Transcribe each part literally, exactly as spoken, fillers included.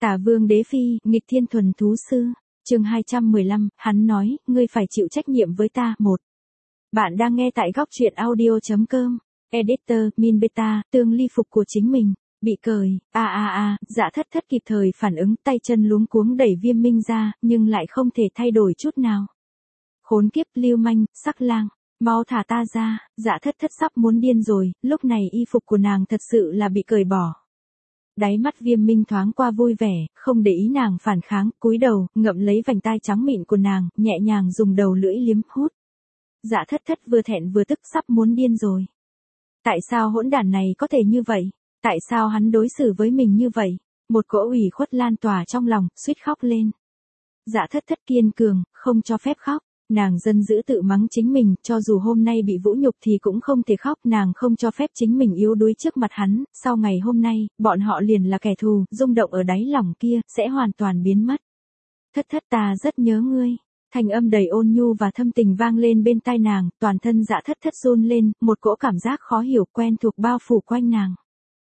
Tả Vương Đế Phi, nghịch thiên thuần thú sư. Chương hai trăm mười lăm, hắn nói, ngươi phải chịu trách nhiệm với ta. một. Bạn đang nghe tại góc truyện audio chấm com. Editor, Min Beta, tương ly phục của chính mình, bị cởi, a a a, Dạ Thất Thất kịp thời phản ứng, tay chân luống cuống đẩy Viêm Minh ra, nhưng lại không thể thay đổi chút nào. Khốn kiếp, lưu manh, sắc lang, mau thả ta ra. Dạ Thất Thất sắp muốn điên rồi, lúc này y phục của nàng thật sự là bị cởi bỏ. Đáy mắt Viêm Minh thoáng qua vui vẻ, không để ý nàng phản kháng, cúi đầu, ngậm lấy vành tai trắng mịn của nàng, nhẹ nhàng dùng đầu lưỡi liếm hút. Dạ Thất Thất vừa thẹn vừa tức, sắp muốn điên rồi. Tại sao hỗn đản này có thể như vậy? Tại sao hắn đối xử với mình như vậy? Một cỗ ủy khuất lan tỏa trong lòng, suýt khóc lên. Dạ Thất Thất kiên cường, không cho phép khóc. Nàng dân dữ tự mắng chính mình, cho dù hôm nay bị vũ nhục thì cũng không thể khóc, nàng không cho phép chính mình yếu đuối trước mặt hắn, sau ngày hôm nay, bọn họ liền là kẻ thù, rung động ở đáy lòng kia, sẽ hoàn toàn biến mất. Thất Thất, ta rất nhớ ngươi. Thanh âm đầy ôn nhu và thâm tình vang lên bên tai nàng, toàn thân Dạ Thất Thất run lên, một cỗ cảm giác khó hiểu quen thuộc bao phủ quanh nàng.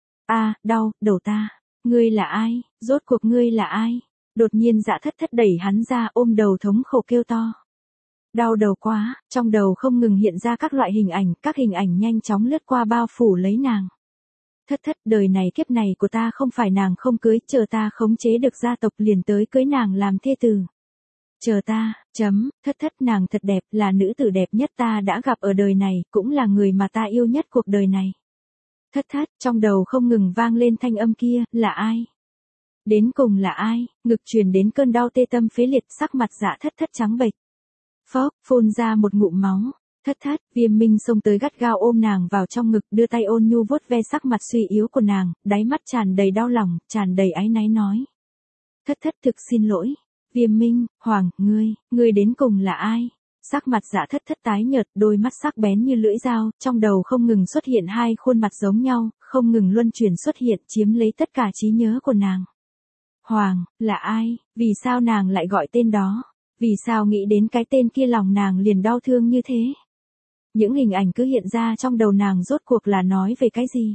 A, đau, đầu ta. Ngươi là ai? Rốt cuộc ngươi là ai? Đột nhiên Dạ Thất Thất đẩy hắn ra, ôm đầu thống khổ kêu to. Đau đầu quá, trong đầu không ngừng hiện ra các loại hình ảnh, các hình ảnh nhanh chóng lướt qua bao phủ lấy nàng. Thất Thất, đời này kiếp này của ta không phải nàng không cưới, chờ ta khống chế được gia tộc liền tới cưới nàng làm thê tử. Chờ ta, chấm, Thất Thất, nàng thật đẹp, là nữ tử đẹp nhất ta đã gặp ở đời này, cũng là người mà ta yêu nhất cuộc đời này. Thất Thất, trong đầu không ngừng vang lên thanh âm kia, là ai? Đến cùng là ai? Ngực truyền đến cơn đau tê tâm phế liệt, sắc mặt Dạ Thất Thất trắng bệch. Phốc, phun ra một ngụm máu. Thất Thất, Viêm Minh xông tới gắt gao ôm nàng vào trong ngực, đưa tay ôn nhu vuốt ve sắc mặt suy yếu của nàng, đáy mắt tràn đầy đau lòng, tràn đầy áy náy nói. Thất Thất, thực xin lỗi. Viêm Minh, Hoàng, ngươi, ngươi đến cùng là ai? Sắc mặt Dạ Thất Thất tái nhợt, đôi mắt sắc bén như lưỡi dao, trong đầu không ngừng xuất hiện hai khuôn mặt giống nhau, không ngừng luân chuyển xuất hiện, chiếm lấy tất cả trí nhớ của nàng. Hoàng, là ai? Vì sao nàng lại gọi tên đó? Vì sao nghĩ đến cái tên kia lòng nàng liền đau thương như thế? Những hình ảnh cứ hiện ra trong đầu nàng rốt cuộc là nói về cái gì?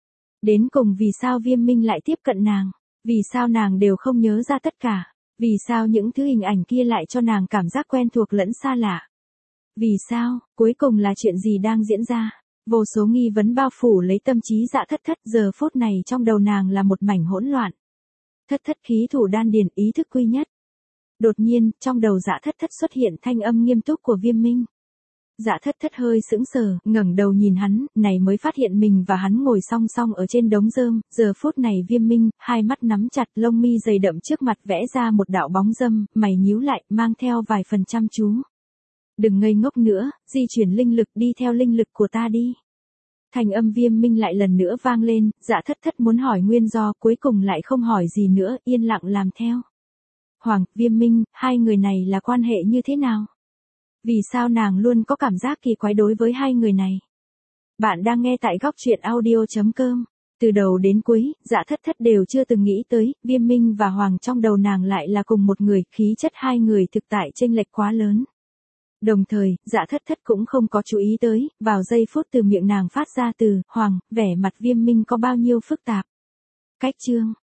Đến cùng vì sao Viêm Minh lại tiếp cận nàng? Vì sao nàng đều không nhớ ra tất cả? Vì sao những thứ hình ảnh kia lại cho nàng cảm giác quen thuộc lẫn xa lạ? Vì sao, cuối cùng là chuyện gì đang diễn ra? Vô số nghi vấn bao phủ lấy tâm trí Dạ Thất Thất, giờ phút này trong đầu nàng là một mảnh hỗn loạn. Thất Thất, khí thủ đan điền, ý thức quy nhất. Đột nhiên, trong đầu Dạ Thất Thất xuất hiện thanh âm nghiêm túc của Viêm Minh. Dạ Thất Thất hơi sững sờ, ngẩng đầu nhìn hắn, này mới phát hiện mình và hắn ngồi song song ở trên đống rơm, giờ phút này Viêm Minh, hai mắt nắm chặt, lông mi dày đậm trước mặt vẽ ra một đạo bóng râm, mày nhíu lại, mang theo vài phần chăm chú. Đừng ngây ngốc nữa, di chuyển linh lực, đi theo linh lực của ta đi. Thanh âm Viêm Minh lại lần nữa vang lên, Dạ Thất Thất muốn hỏi nguyên do, cuối cùng lại không hỏi gì nữa, yên lặng làm theo. Hoàng, Viêm Minh, hai người này là quan hệ như thế nào? Vì sao nàng luôn có cảm giác kỳ quái đối với hai người này? Bạn đang nghe tại góc truyện audio chấm com. Từ đầu đến cuối, Dạ Thất Thất đều chưa từng nghĩ tới, Viêm Minh và Hoàng trong đầu nàng lại là cùng một người, khí chất hai người thực tại chênh lệch quá lớn. Đồng thời, Dạ Thất Thất cũng không có chú ý tới, vào giây phút từ miệng nàng phát ra từ Hoàng, vẻ mặt Viêm Minh có bao nhiêu phức tạp. Cách chương,